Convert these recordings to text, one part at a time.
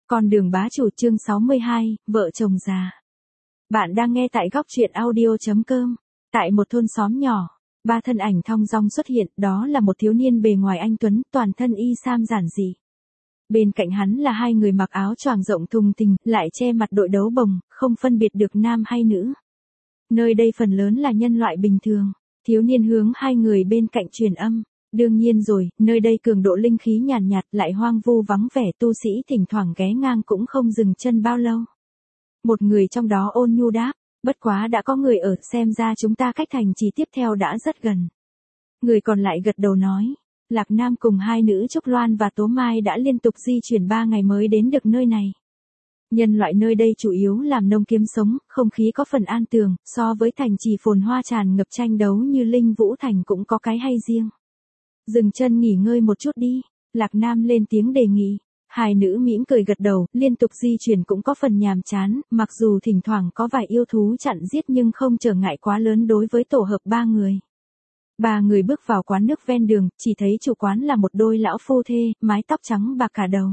Con đường bá chủ chương 62, vợ chồng già. Bạn đang nghe tại góc truyện audio.com. Tại một thôn xóm nhỏ, ba thân ảnh thong dong xuất hiện, đó là một thiếu niên bề ngoài anh tuấn, toàn thân y sam giản dị. Bên cạnh hắn là hai người mặc áo choàng rộng thùng thình, lại che mặt đội đấu bồng, không phân biệt được nam hay nữ. Nơi đây phần lớn là nhân loại bình thường. Thiếu niên hướng hai người bên cạnh truyền âm. Đương nhiên rồi, nơi đây cường độ linh khí nhàn nhạt, lại hoang vu vắng vẻ, tu sĩ thỉnh thoảng ghé ngang cũng không dừng chân bao lâu. Một người trong đó ôn nhu đáp, bất quá đã có người ở, xem ra chúng ta cách thành trì tiếp theo đã rất gần. Người còn lại gật đầu nói, Lạc Nam cùng hai nữ Trúc Loan và Tố Mai đã liên tục di chuyển 3 ngày mới đến được nơi này. Nhân loại nơi đây chủ yếu làm nông kiếm sống, không khí có phần an tường, so với thành trì phồn hoa tràn ngập tranh đấu như Linh Vũ Thành cũng có cái hay riêng. Dừng chân nghỉ ngơi một chút đi, Lạc Nam lên tiếng đề nghị. Hai nữ mỉm cười gật đầu, liên tục di chuyển cũng có phần nhàm chán, mặc dù thỉnh thoảng có vài yêu thú chặn giết nhưng không trở ngại quá lớn đối với tổ hợp ba người. Ba người bước vào quán nước ven đường, chỉ thấy chủ quán là một đôi lão phu thê, mái tóc trắng bạc cả đầu.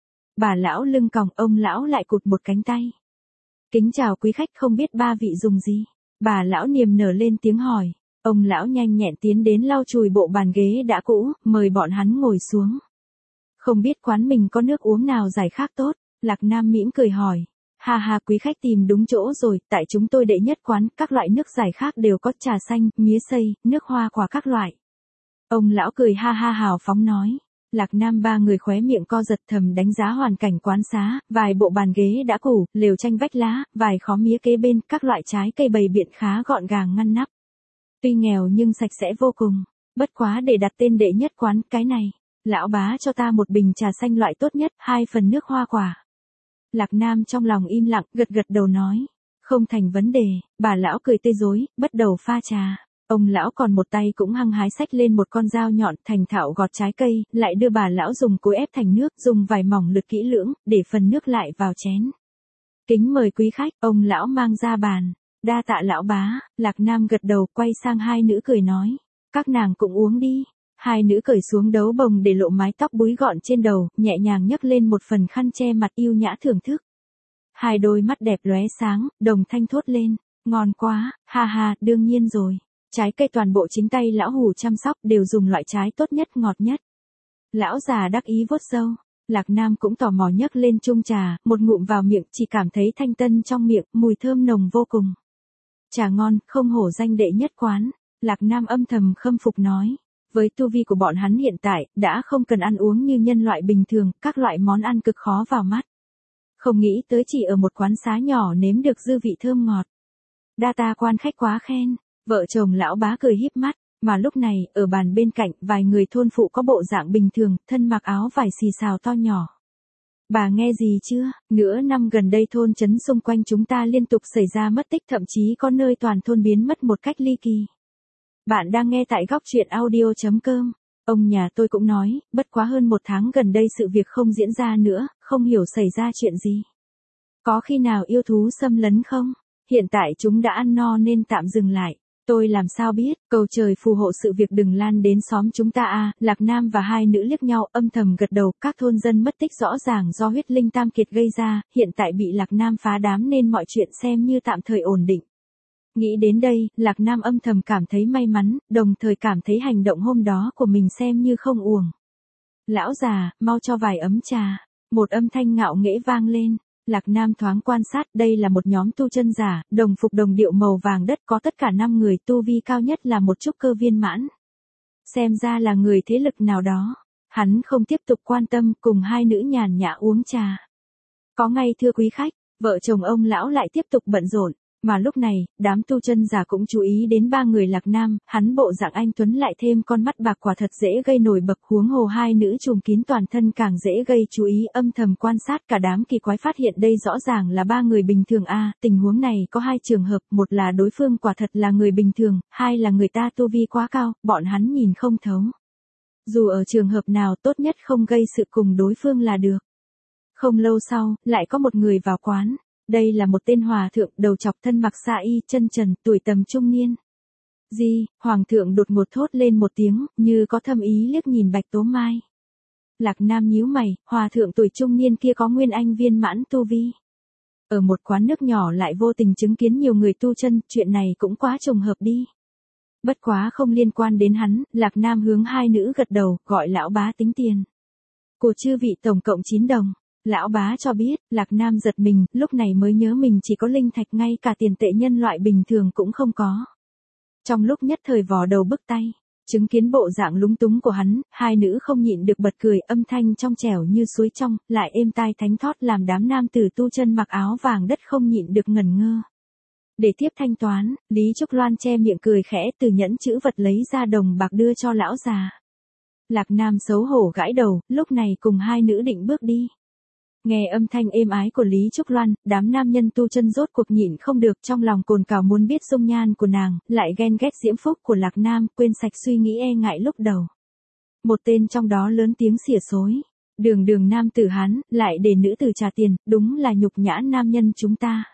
Bà lão lưng còng, ông lão lại cụt một cánh tay. Kính chào quý khách, không biết ba vị dùng gì? Bà lão niềm nở lên tiếng hỏi. Ông lão nhanh nhẹn tiến đến lau chùi bộ bàn ghế đã cũ, mời bọn hắn ngồi xuống. Không biết quán mình có nước uống nào giải khát tốt? Lạc Nam mỉm cười hỏi. Ha ha, quý khách tìm đúng chỗ rồi, tại chúng tôi đệ nhất quán, các loại nước giải khát đều có, trà xanh, mía xay, nước hoa quả các loại. Ông lão cười ha ha hào phóng nói. Lạc Nam ba người khóe miệng co giật, thầm đánh giá hoàn cảnh quán xá, vài bộ bàn ghế đã cũ, lều tranh vách lá, vài khóm mía kế bên, các loại trái cây bày biện khá gọn gàng ngăn nắp. Tuy nghèo nhưng sạch sẽ vô cùng, bất quá để đặt tên đệ nhất quán, cái này, lão bá cho ta một bình trà xanh loại tốt nhất, 2 phần nước hoa quả. Lạc Nam trong lòng im lặng, gật gật đầu nói, không thành vấn đề. Bà lão cười tươi rói, bắt đầu pha trà. Ông lão còn một tay cũng hăng hái xách lên một con dao nhọn, thành thạo gọt trái cây, lại đưa bà lão dùng cối ép thành nước, dùng vài mỏng lượt kỹ lưỡng, để phần nước lại vào chén. Kính mời quý khách, ông lão mang ra bàn. Đa tạ lão bá. Lạc Nam gật đầu, quay sang hai nữ cười nói, các nàng cũng uống đi. Hai nữ cởi xuống đấu bồng để lộ mái tóc búi gọn trên đầu, nhẹ nhàng nhấc lên một phần khăn che mặt, yêu nhã thưởng thức. Hai đôi mắt đẹp lóe sáng, đồng thanh thốt lên, ngon quá, ha ha, đương nhiên rồi. Trái cây toàn bộ chính tay lão hủ chăm sóc, đều dùng loại trái tốt nhất, ngọt nhất. Lão già đắc ý vuốt râu. Lạc Nam cũng tò mò nhấc lên chung trà, một ngụm vào miệng, chỉ cảm thấy thanh tân trong miệng, mùi thơm nồng vô cùng. Trà ngon, không hổ danh đệ nhất quán. Lạc Nam âm thầm khâm phục nói. Với tu vi của bọn hắn hiện tại, đã không cần ăn uống như nhân loại bình thường, các loại món ăn cực khó vào mắt. Không nghĩ tới chỉ ở một quán xá nhỏ nếm được dư vị thơm ngọt. Đa tạ quan khách quá khen. Vợ chồng lão bá cười híp mắt, mà lúc này, ở bàn bên cạnh, vài người thôn phụ có bộ dạng bình thường, thân mặc áo vải xì xào to nhỏ. Bà nghe gì chưa? Nửa năm gần đây thôn trấn xung quanh chúng ta liên tục xảy ra mất tích, thậm chí có nơi toàn thôn biến mất một cách ly kỳ. Bạn đang nghe tại góc truyện audio.com. Ông nhà tôi cũng nói, bất quá hơn 1 tháng gần đây sự việc không diễn ra nữa, không hiểu xảy ra chuyện gì. Có khi nào yêu thú xâm lấn không? Hiện tại chúng đã ăn no nên tạm dừng lại. Tôi làm sao biết, cầu trời phù hộ sự việc đừng lan đến xóm chúng ta à. Lạc Nam và hai nữ liếc nhau, âm thầm gật đầu, các thôn dân mất tích rõ ràng do huyết linh tam kiệt gây ra, hiện tại bị Lạc Nam phá đám nên mọi chuyện xem như tạm thời ổn định. Nghĩ đến đây, Lạc Nam âm thầm cảm thấy may mắn, đồng thời cảm thấy hành động hôm đó của mình xem như không uổng. Lão già, mau cho vài ấm trà. Một âm thanh ngạo nghễ vang lên. Lạc Nam thoáng quan sát, đây là một nhóm tu chân giả, đồng phục đồng điệu màu vàng đất, có tất cả 5 người, tu vi cao nhất là một trúc cơ viên mãn. Xem ra là người thế lực nào đó. Hắn không tiếp tục quan tâm, cùng hai nữ nhàn nhã uống trà. Có ngay thưa quý khách, vợ chồng ông lão lại tiếp tục bận rộn. Mà lúc này, đám tu chân giả cũng chú ý đến 3 người Lạc Nam, hắn bộ dạng anh tuấn lại thêm con mắt bạc, quả thật dễ gây nổi bật, huống hồ hai nữ trùm kín toàn thân càng dễ gây chú ý. Âm thầm quan sát cả đám kỳ quái, phát hiện đây rõ ràng là 3 người bình thường a. Tình huống này có 2 trường hợp, một là đối phương quả thật là người bình thường, hai là người ta tu vi quá cao, bọn hắn nhìn không thấu. Dù ở trường hợp nào, tốt nhất không gây sự cùng đối phương là được. Không lâu sau, lại có một người vào quán. Đây là một tên hòa thượng, đầu chọc, thân mặc sa y, chân trần, tuổi tầm trung niên. Hoàng thượng đột ngột thốt lên một tiếng, như có thâm ý liếc nhìn Bạch Tố Mai. Lạc Nam nhíu mày, hòa thượng tuổi trung niên kia có nguyên anh viên mãn tu vi. Ở một quán nước nhỏ lại vô tình chứng kiến nhiều người tu chân, chuyện này cũng quá trùng hợp đi. Bất quá không liên quan đến hắn, Lạc Nam hướng hai nữ gật đầu, gọi lão bá tính tiền. Của chư vị tổng cộng 9 đồng. Lão bá cho biết, Lạc Nam giật mình, lúc này mới nhớ mình chỉ có linh thạch, ngay cả tiền tệ nhân loại bình thường cũng không có. Trong lúc nhất thời vò đầu bứt tay, chứng kiến bộ dạng lúng túng của hắn, hai nữ không nhịn được bật cười, âm thanh trong trẻo như suối trong, lại êm tai thánh thót làm đám nam tử tu chân mặc áo vàng đất không nhịn được ngẩn ngơ. Để tiếp thanh toán, Lý Trúc Loan che miệng cười khẽ, từ nhẫn chữ vật lấy ra đồng bạc đưa cho lão già. Lạc Nam xấu hổ gãi đầu, lúc này cùng hai nữ định bước đi. Nghe âm thanh êm ái của Lý Trúc Loan, đám nam nhân tu chân rốt cuộc nhịn không được, trong lòng cồn cào muốn biết dung nhan của nàng, lại ghen ghét diễm phúc của Lạc Nam, quên sạch suy nghĩ e ngại lúc đầu. Một tên trong đó lớn tiếng xỉa xối. Đường nam tử Hán, lại để nữ tử trả tiền, đúng là nhục nhã nam nhân chúng ta.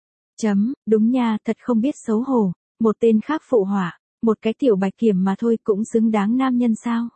Đúng nha, thật không biết xấu hổ. Một tên khác phụ họa, một cái tiểu bạch kiểm mà thôi cũng xứng đáng nam nhân sao?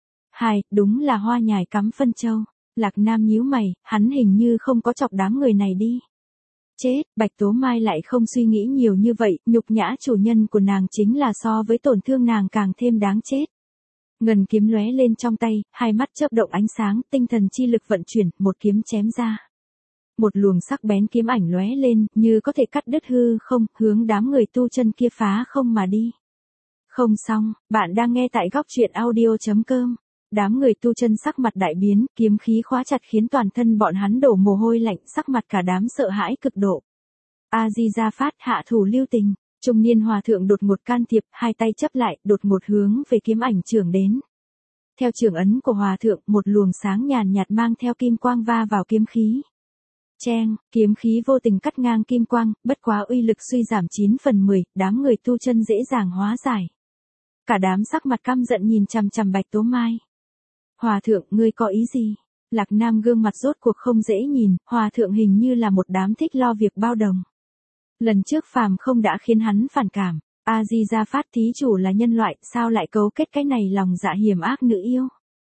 Đúng là hoa nhài cắm phân châu. Lạc Nam nhíu mày, hắn hình như không có chọc đám người này đi. Chết, Bạch Tố Mai lại không suy nghĩ nhiều như vậy, nhục nhã chủ nhân của nàng chính là so với tổn thương nàng càng thêm đáng chết. Ngân kiếm lóe lên trong tay, hai mắt chớp động ánh sáng, tinh thần chi lực vận chuyển, một kiếm chém ra. Một luồng sắc bén kiếm ảnh lóe lên, như có thể cắt đứt hư không, hướng đám người tu chân kia phá không mà đi. Không xong, bạn đang nghe tại góc truyện audio.com. Đám người tu chân sắc mặt đại biến, kiếm khí khóa chặt khiến toàn thân bọn hắn đổ mồ hôi lạnh, sắc mặt cả đám sợ hãi cực độ. A-di-đà Phát, hạ thủ lưu tình. Trung niên hòa thượng đột ngột can thiệp, hai tay chấp lại, đột ngột hướng về kiếm ảnh chưởng đến. Theo chưởng ấn của hòa thượng, một luồng sáng nhàn nhạt mang theo kim quang va vào kiếm khí. Cheng, kiếm khí vô tình cắt ngang kim quang, bất quá uy lực suy giảm 9/10, đám người tu chân dễ dàng hóa giải. Cả đám sắc mặt căm giận nhìn chằm chằm Bạch Tố Mai. Hòa thượng, ngươi có ý gì? Lạc Nam gương mặt rốt cuộc không dễ nhìn, hòa thượng hình như là một đám thích lo việc bao đồng. Lần trước phàm không đã khiến hắn phản cảm, A-di-đà Phát thí chủ là nhân loại, sao lại cấu kết cái này lòng dạ hiểm ác nữ yêu?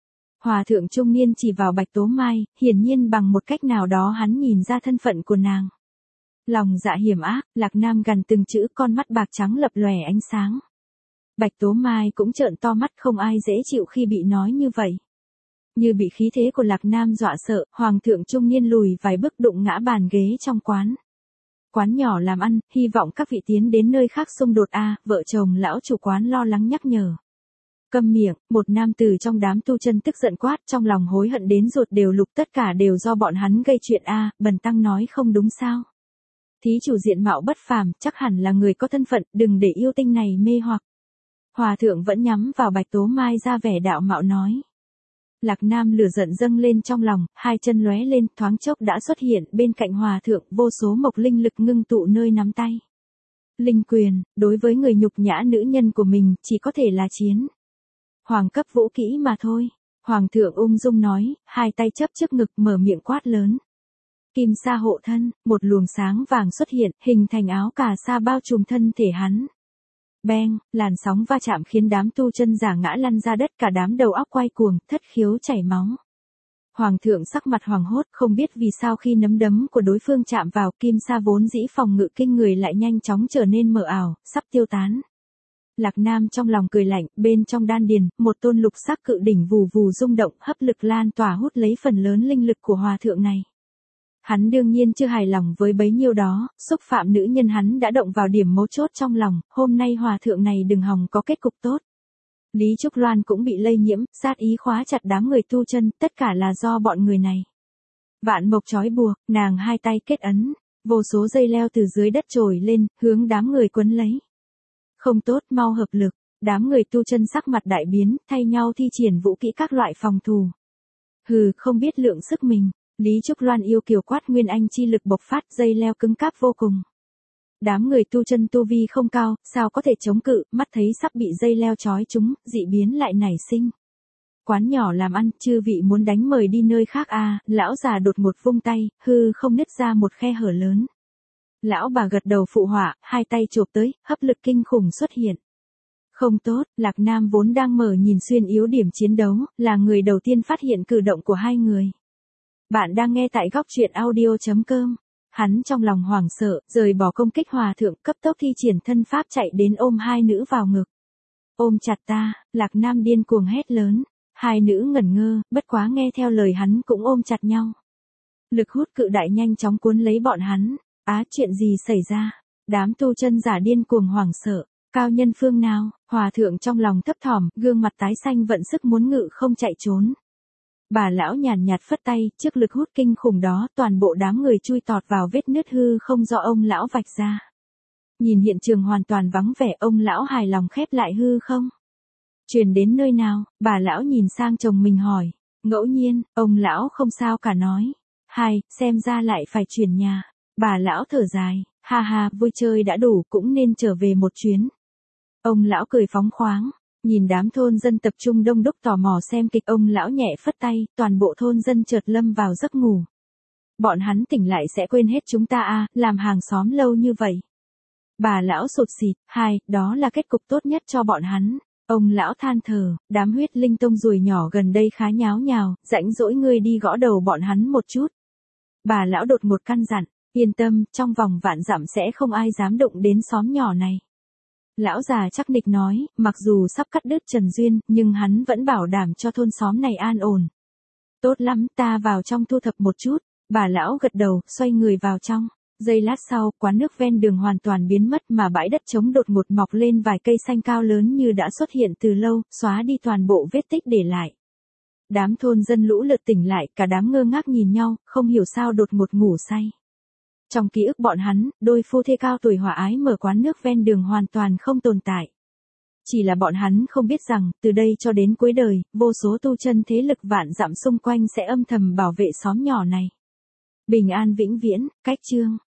Hòa thượng trung niên chỉ vào Bạch Tố Mai, hiển nhiên bằng một cách nào đó hắn nhìn ra thân phận của nàng. Lòng dạ hiểm ác, Lạc Nam gằn từng chữ, con mắt bạc trắng lập lòe ánh sáng. Bạch Tố Mai cũng trợn to mắt, không ai dễ chịu khi bị nói như vậy. Như bị khí thế của Lạc Nam dọa sợ, hoàng thượng trung niên lùi vài bước đụng ngã bàn ghế trong quán. Quán nhỏ làm ăn, hy vọng các vị tiến đến nơi khác xung đột vợ chồng lão chủ quán lo lắng nhắc nhở. Câm miệng, một nam tử trong đám tu chân tức giận quát, trong lòng hối hận đến ruột đều lục, tất cả đều do bọn hắn gây chuyện bần tăng nói không đúng sao? Thí chủ diện mạo bất phàm, chắc hẳn là người có thân phận, đừng để yêu tinh này mê hoặc. Hòa thượng vẫn nhắm vào Bạch Tố Mai ra vẻ đạo mạo nói. Lạc Nam lửa giận dâng lên trong lòng, hai chân lóe lên, thoáng chốc đã xuất hiện bên cạnh hòa thượng, vô số mộc linh lực ngưng tụ nơi nắm tay. Linh quyền, đối với người nhục nhã nữ nhân của mình, chỉ có thể là chiến. Hoàng cấp vũ kỹ mà thôi. Hoàng thượng ung dung nói, hai tay chấp trước ngực mở miệng quát lớn. Kim sa hộ thân, một luồng sáng vàng xuất hiện, hình thành áo cà sa bao trùm thân thể hắn. Beng, làn sóng va chạm khiến đám tu chân giả ngã lăn ra đất, cả đám đầu óc quay cuồng, thất khiếu chảy máu. Hoàng thượng sắc mặt hoàng hốt, không biết vì sao khi nắm đấm của đối phương chạm vào, kim sa vốn dĩ phòng ngự kinh người lại nhanh chóng trở nên mờ ảo, sắp tiêu tán. Lạc Nam trong lòng cười lạnh, bên trong đan điền, một tôn lục sắc cự đỉnh vù vù rung động, hấp lực lan tỏa hút lấy phần lớn linh lực của hòa thượng này. Hắn đương nhiên chưa hài lòng với bấy nhiêu đó, xúc phạm nữ nhân hắn đã động vào điểm mấu chốt trong lòng, hôm nay hòa thượng này đừng hòng có kết cục tốt. Lý Trúc Loan cũng bị lây nhiễm, sát ý khóa chặt đám người tu chân, tất cả là do bọn người này. Vạn mộc trói buộc, nàng hai tay kết ấn, vô số dây leo từ dưới đất trồi lên, hướng đám người quấn lấy. Không tốt, mau hợp lực, đám người tu chân sắc mặt đại biến, thay nhau thi triển vũ kỹ các loại phòng thủ. Hừ, không biết lượng sức mình. Lý Trúc Loan yêu kiều quát, nguyên anh chi lực bộc phát, dây leo cứng cáp vô cùng. Đám người tu chân tu vi không cao, sao có thể chống cự, mắt thấy sắp bị dây leo trói chúng, dị biến lại nảy sinh. Quán nhỏ làm ăn, chư vị muốn đánh mời đi nơi khác lão già đột ngột vung tay, hư không nứt ra một khe hở lớn. Lão bà gật đầu phụ họa, hai tay chộp tới, hấp lực kinh khủng xuất hiện. Không tốt, Lạc Nam vốn đang mở nhìn xuyên yếu điểm chiến đấu, là người đầu tiên phát hiện cử động của hai người. Bạn đang nghe tại góc truyện audio.com. Hắn trong lòng hoảng sợ, rời bỏ công kích hòa thượng, cấp tốc thi triển thân pháp chạy đến ôm hai nữ vào ngực. Ôm chặt ta, Lạc Nam điên cuồng hét lớn. Hai nữ ngẩn ngơ, bất quá nghe theo lời hắn cũng ôm chặt nhau. Lực hút cự đại nhanh chóng cuốn lấy bọn hắn. Chuyện gì xảy ra? Đám tu chân giả điên cuồng hoảng sợ. Cao nhân phương nào? Hòa thượng trong lòng thấp thỏm, gương mặt tái xanh vận sức muốn ngự không chạy trốn. Bà lão nhàn nhạt phất tay, trước lực hút kinh khủng đó, toàn bộ đám người chui tọt vào vết nứt hư không do ông lão vạch ra. Nhìn hiện trường hoàn toàn vắng vẻ, ông lão hài lòng khép lại hư không. Truyền đến nơi nào? Bà lão nhìn sang chồng mình hỏi. Ngẫu nhiên, ông lão không sao cả nói. Xem ra lại phải chuyển nhà. Bà lão thở dài, ha ha, vui chơi đã đủ, cũng nên trở về một chuyến. Ông lão cười phóng khoáng, nhìn đám thôn dân tập trung đông đúc tò mò xem kịch, ông lão nhẹ phất tay, toàn bộ thôn dân chợt lâm vào giấc ngủ. Bọn hắn tỉnh lại sẽ quên hết chúng ta làm hàng xóm lâu như vậy. Bà lão sụt sịt, đó là kết cục tốt nhất cho bọn hắn. Ông lão than thở, đám huyết linh tông ruồi nhỏ gần đây khá nháo nhào, rãnh rỗi ngươi đi gõ đầu bọn hắn một chút. Bà lão đột ngột căn dặn, yên tâm, trong vòng vạn dặm sẽ không ai dám động đến xóm nhỏ này. Lão già chắc nịch nói, mặc dù sắp cắt đứt Trần Duyên, nhưng hắn vẫn bảo đảm cho thôn xóm này an ổn. Tốt lắm, ta vào trong thu thập một chút. Bà lão gật đầu, xoay người vào trong. Giây lát sau, quán nước ven đường hoàn toàn biến mất mà bãi đất trống đột ngột mọc lên vài cây xanh cao lớn như đã xuất hiện từ lâu, xóa đi toàn bộ vết tích để lại. Đám thôn dân lũ lượt tỉnh lại, cả đám ngơ ngác nhìn nhau, không hiểu sao đột ngột ngủ say. Trong ký ức bọn hắn, đôi phu thê cao tuổi hòa ái mở quán nước ven đường hoàn toàn không tồn tại. Chỉ là bọn hắn không biết rằng, từ đây cho đến cuối đời, vô số tu chân thế lực vạn dặm xung quanh sẽ âm thầm bảo vệ xóm nhỏ này. Bình an vĩnh viễn, cách chương.